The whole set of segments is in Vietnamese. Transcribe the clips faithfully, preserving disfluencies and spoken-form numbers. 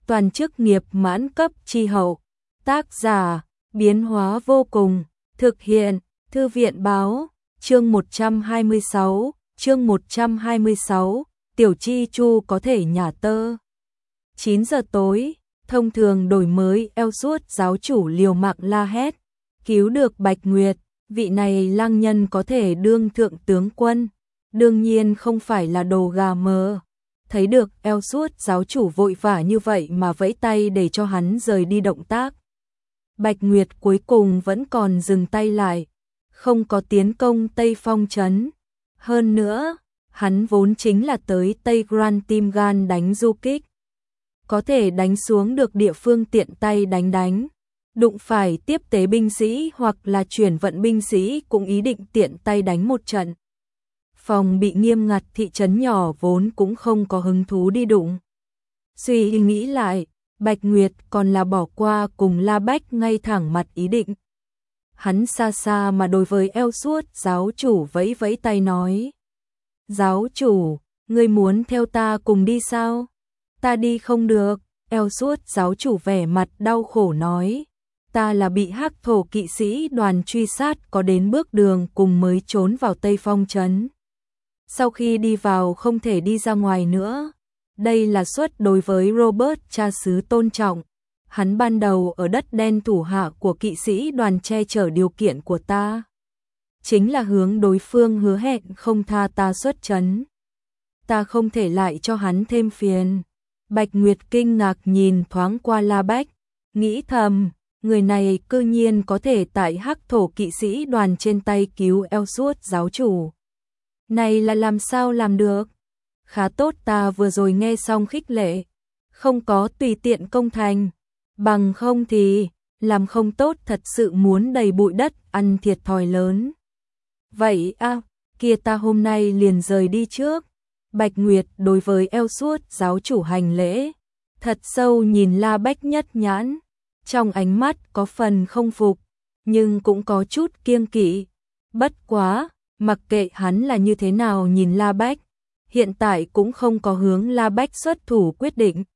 toàn chức nghiệp mãn cấp chi hậu. Tác giả, biến hóa vô cùng, thực hiện, Thư viện báo, chương một trăm hai mươi sáu, chương một trăm hai mươi sáu, Tiểu Chi Chu có thể nhả tơ. chín giờ tối, thông thường đổi mới eo suốt giáo chủ liều mạng la hét, cứu được Bạch Nguyệt, vị này lăng nhân có thể đương thượng tướng quân, đương nhiên không phải là đồ gà mờ. Thấy được eo suốt giáo chủ vội vã như vậy mà vẫy tay để cho hắn rời đi động tác. Bạch Nguyệt cuối cùng vẫn còn dừng tay lại, không có tiến công Tây Phong trấn. Hơn nữa, hắn vốn chính là tới Tây Grand Tim Gan đánh du kích. Có thể đánh xuống được địa phương tiện tay đánh đánh. Đụng phải tiếp tế binh sĩ hoặc là chuyển vận binh sĩ cũng ý định tiện tay đánh một trận. Phòng bị nghiêm ngặt thị trấn nhỏ vốn cũng không có hứng thú đi đụng. Suy nghĩ lại, Bạch Nguyệt còn là bỏ qua cùng La Bách ngay thẳng mặt ý định. Hắn xa xa mà đối với eo suốt giáo chủ vẫy vẫy tay nói. Giáo chủ, ngươi muốn theo ta cùng đi sao? Ta đi không được, eo suốt giáo chủ vẻ mặt đau khổ nói. Ta là bị hắc thổ kỵ sĩ đoàn truy sát có đến bước đường cùng mới trốn vào Tây Phong trấn. Sau khi đi vào không thể đi ra ngoài nữa. Đây là suất đối với Robert cha xứ tôn trọng. Hắn ban đầu ở đất đen thủ hạ của kỵ sĩ đoàn che chở điều kiện của ta. Chính là hướng đối phương hứa hẹn không tha ta xuất trấn. Ta không thể lại cho hắn thêm phiền. Bạch Nguyệt kinh ngạc nhìn thoáng qua La Bách, nghĩ thầm, người này cư nhiên có thể tại hắc thổ kỵ sĩ đoàn trên tay cứu eo suốt giáo chủ. Này là làm sao làm được? Khá tốt, ta vừa rồi nghe xong khích lệ, không có tùy tiện công thành, bằng không thì làm không tốt thật sự muốn đầy bụi đất ăn thiệt thòi lớn. Vậy à, kia ta hôm nay liền rời đi trước. Bạch Nguyệt đối với eo suốt giáo chủ hành lễ, thật sâu nhìn La Bách nhất nhãn, trong ánh mắt có phần không phục, nhưng cũng có chút kiêng kỵ. Bất quá, mặc kệ hắn là như thế nào nhìn La Bách, hiện tại cũng không có hướng La Bách xuất thủ quyết định.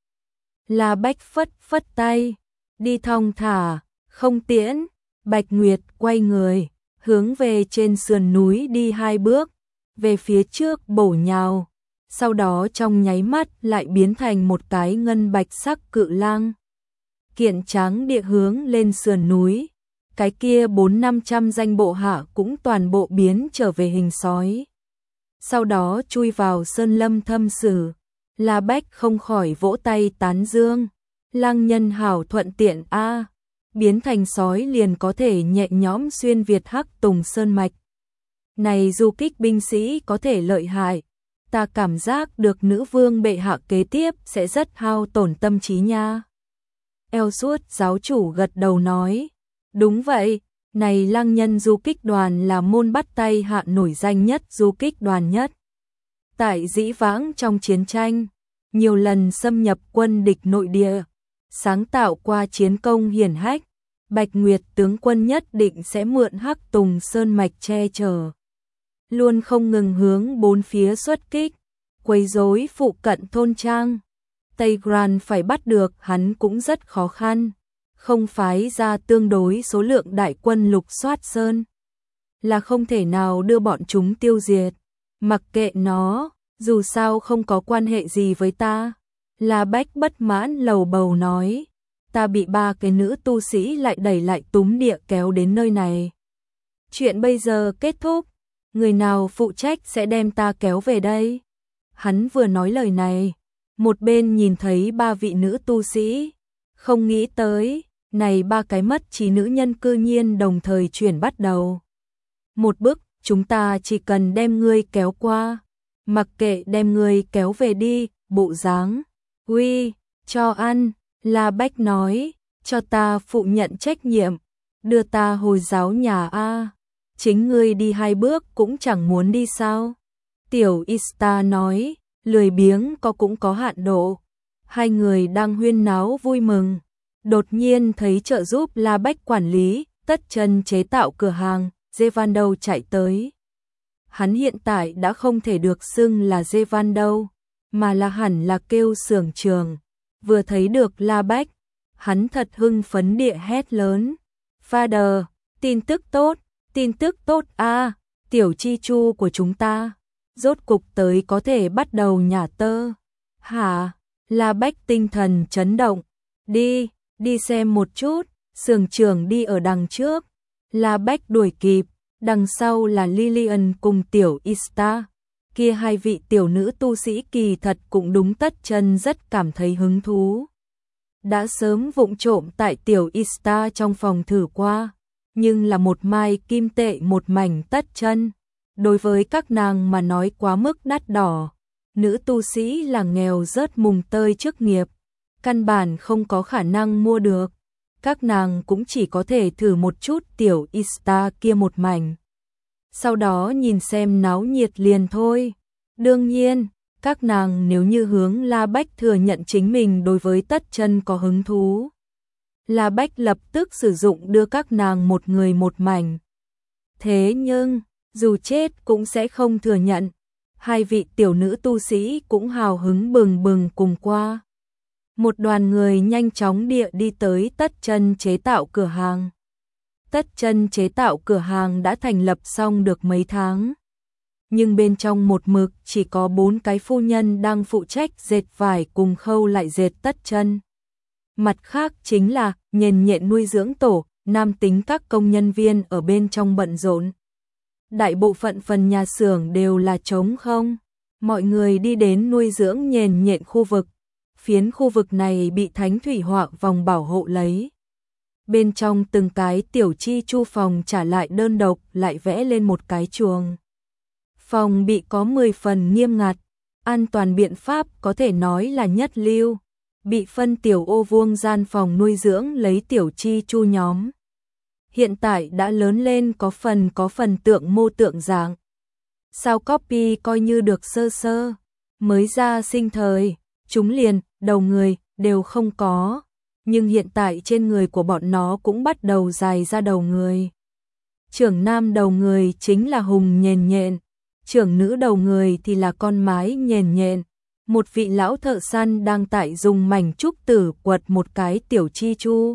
La Bách phất phất tay, đi thong thả, không tiễn. Bạch Nguyệt quay người, hướng về trên sườn núi đi hai bước, về phía trước bổ nhào, sau đó trong nháy mắt lại biến thành một cái ngân bạch sắc cự lang. Kiện tráng địa hướng lên sườn núi, cái kia bốn năm trăm danh bộ hạ cũng toàn bộ biến trở về hình sói. Sau đó chui vào sơn lâm thâm sử. La Bách không khỏi vỗ tay tán dương. Lăng nhân hảo thuận tiện a, biến thành sói liền có thể nhẹ nhõm xuyên Việt Hắc Tùng sơn mạch. Này du kích binh sĩ có thể lợi hại, ta cảm giác được nữ vương bệ hạ kế tiếp sẽ rất hao tổn tâm trí nha. Eo suốt giáo chủ gật đầu nói, đúng vậy, này lăng nhân du kích đoàn là môn bắt tay hạ nổi danh nhất du kích đoàn nhất. Tại dĩ vãng trong chiến tranh, nhiều lần xâm nhập quân địch nội địa, sáng tạo qua chiến công hiển hách. Bạch Nguyệt tướng quân nhất định sẽ mượn Hắc Tùng sơn mạch che chở, luôn không ngừng hướng bốn phía xuất kích, quấy rối phụ cận thôn trang. Tây Grand phải bắt được hắn cũng rất khó khăn, không phái ra tương đối số lượng đại quân lục soát sơn, là không thể nào đưa bọn chúng tiêu diệt. Mặc kệ nó, dù sao không có quan hệ gì với ta. La Bách bất mãn lầu bầu nói, ta bị ba cái nữ tu sĩ lại đẩy lại túm địa kéo đến nơi này. Chuyện bây giờ kết thúc, người nào phụ trách sẽ đem ta kéo về đây? Hắn vừa nói lời này, một bên nhìn thấy ba vị nữ tu sĩ, không nghĩ tới, này ba cái mất trí nữ nhân cư nhiên đồng thời chuyển bắt đầu. Một bước, chúng ta chỉ cần đem ngươi kéo qua, mặc kệ đem ngươi kéo về đi, bộ dáng. Uy, cho ăn, La Bách nói, cho ta phụ nhận trách nhiệm, đưa ta hồi giáo nhà a. Chính ngươi đi hai bước cũng chẳng muốn đi sao? Tiểu Ista nói, lười biếng có cũng có hạn độ. Hai người đang huyên náo vui mừng, đột nhiên thấy trợ giúp La Bách quản lý, tất chân chế tạo cửa hàng, Zevando chạy tới. Hắn hiện tại đã không thể được xưng là Zevando, mà là hẳn là kêu xưởng trường. vừa thấy được La Bách, hắn thật hưng phấn địa hét lớn. Father, tin tức tốt, tin tức tốt a, tiểu chi chu của chúng ta, rốt cục tới có thể bắt đầu nhả tơ. Hả? La Bách tinh thần chấn động. Đi, đi xem một chút, xưởng trưởng đi ở đằng trước. La Bách đuổi kịp, đằng sau là Lillian cùng tiểu Ista. Kia hai vị tiểu nữ tu sĩ kỳ thật cũng đúng Tất Chân rất cảm thấy hứng thú. Đã sớm vụng trộm tại tiểu Ista trong phòng thử qua, nhưng là một mai kim tệ một mảnh Tất Chân. Đối với các nàng mà nói quá mức đắt đỏ, nữ tu sĩ là nghèo rớt mùng tơi trước nghiệp, căn bản không có khả năng mua được. Các nàng cũng chỉ có thể thử một chút tiểu Ista kia một mảnh. Sau đó nhìn xem náo nhiệt liền thôi. Đương nhiên, các nàng nếu như hướng La Bách thừa nhận chính mình đối với Tất Chân có hứng thú, La Bách lập tức sử dụng đưa các nàng một người một mảnh. Thế nhưng, dù chết cũng sẽ không thừa nhận. Hai vị tiểu nữ tu sĩ cũng hào hứng bừng bừng cùng qua. Một đoàn người nhanh chóng địa đi tới Tất Chân chế tạo cửa hàng. Tất Chân chế tạo cửa hàng đã thành lập xong được mấy tháng. Nhưng bên trong một mực chỉ có bốn cái phu nhân đang phụ trách dệt vải cùng khâu lại dệt Tất Chân. Mặt khác chính là nhền nhện nuôi dưỡng tổ, nam tính các công nhân viên ở bên trong bận rộn. Đại bộ phận phần nhà xưởng đều là trống không. Mọi người đi đến nuôi dưỡng nhền nhện khu vực. Phiến khu vực này bị thánh thủy họa vòng bảo hộ lấy. Bên trong từng cái tiểu chi chu phòng trả lại đơn độc lại vẽ lên một cái chuồng. Phòng bị có mười phần nghiêm ngặt, an toàn biện pháp có thể nói là nhất lưu. Bị phân tiểu ô vuông gian phòng nuôi dưỡng lấy tiểu chi chu nhóm. Hiện tại đã lớn lên có phần có phần tượng mô tượng dạng. Sao copy coi như được sơ sơ, mới ra sinh thời, chúng liền, đầu người, đều không có. Nhưng hiện tại trên người của bọn nó cũng bắt đầu dài ra đầu người. Trưởng nam đầu người chính là Hùng nhền nhện, trưởng nữ đầu người thì là con mái nhền nhện. Một vị lão thợ săn đang tại dùng mảnh trúc tử quật một cái tiểu chi chu.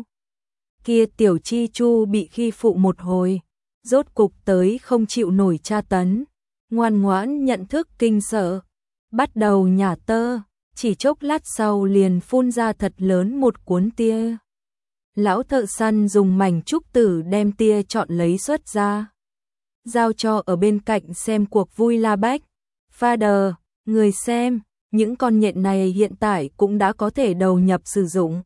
Kia tiểu chi chu bị khi phụ một hồi, rốt cục tới không chịu nổi tra tấn, ngoan ngoãn nhận thức kinh sợ, bắt đầu nhả tơ, chỉ chốc lát sau liền phun ra thật lớn một cuốn tia. Lão thợ săn dùng mảnh trúc tử đem tia chọn lấy xuất ra, giao cho ở bên cạnh xem cuộc vui La Bách. Father, người xem, những con nhện này hiện tại cũng đã có thể đầu nhập sử dụng.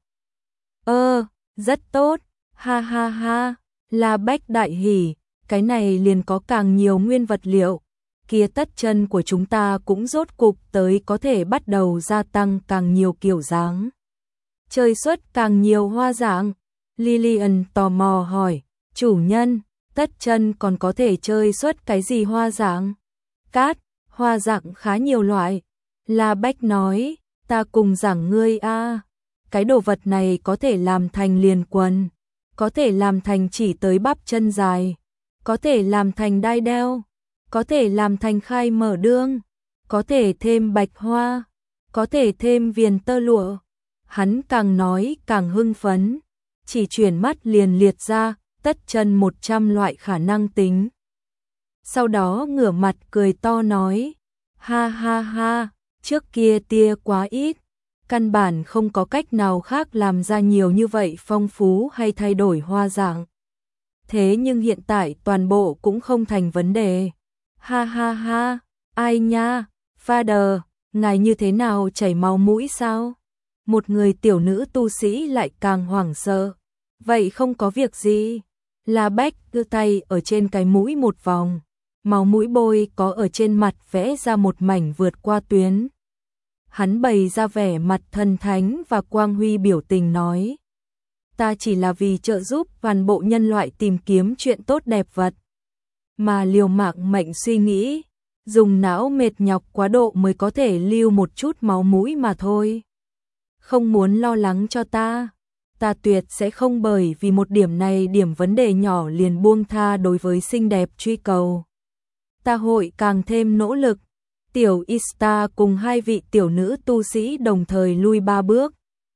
Ơ, rất tốt, ha ha ha, La Bách đại hỉ, cái này liền có càng nhiều nguyên vật liệu. Kia Tất Chân của chúng ta cũng rốt cục tới có thể bắt đầu gia tăng càng nhiều kiểu dáng. Chơi xuất càng nhiều hoa dạng. Lillian tò mò hỏi, chủ nhân, Tất Chân còn có thể chơi xuất cái gì hoa dạng? Cát, hoa dạng khá nhiều loại. La Bách nói, ta cùng giảng ngươi a, cái đồ vật này có thể làm thành liền quần, có thể làm thành chỉ tới bắp chân dài, có thể làm thành đai đeo, có thể làm thành khai mở đương, có thể thêm bạch hoa, có thể thêm viền tơ lụa. Hắn càng nói càng hưng phấn, chỉ chuyển mắt liền liệt ra Tất Chân một trăm loại khả năng tính. Sau đó ngửa mặt cười to nói, ha ha ha, trước kia tia quá ít, căn bản không có cách nào khác làm ra nhiều như vậy phong phú hay thay đổi hoa dạng. Thế nhưng hiện tại toàn bộ cũng không thành vấn đề. Ha ha ha, ai nha, Father, ngài như thế nào chảy máu mũi sao? Một người tiểu nữ tu sĩ lại càng hoảng sợ. Vậy không có việc gì. La Bách đưa tay ở trên cái mũi một vòng. Máu mũi bôi có ở trên mặt vẽ ra một mảnh vượt qua tuyến. Hắn bày ra vẻ mặt thần thánh và quang huy biểu tình nói. Ta chỉ là vì trợ giúp toàn bộ nhân loại tìm kiếm chuyện tốt đẹp vật. Mà liều mạng mệnh suy nghĩ, dùng não mệt nhọc quá độ mới có thể lưu một chút máu mũi mà thôi. Không muốn lo lắng cho ta, ta tuyệt sẽ không bởi vì một điểm này điểm vấn đề nhỏ liền buông tha đối với xinh đẹp truy cầu. Ta hội càng thêm nỗ lực. Tiểu Ista cùng hai vị tiểu nữ tu sĩ đồng thời lui ba bước,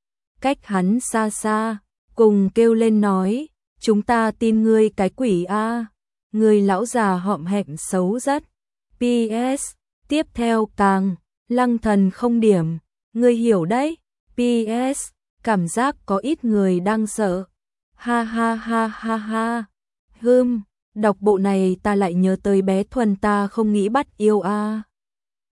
cách hắn xa xa, cùng kêu lên nói, chúng ta tin ngươi cái quỷ a. Người lão già hõm hẹm xấu rất. pê ét. Tiếp theo càng, Lăng Thần không điểm, ngươi hiểu đấy. pê ét. Cảm giác có ít người đang sợ. Ha ha ha ha ha. Hừm, đọc bộ này ta lại nhớ tới bé Thuần ta không nghĩ bắt yêu a.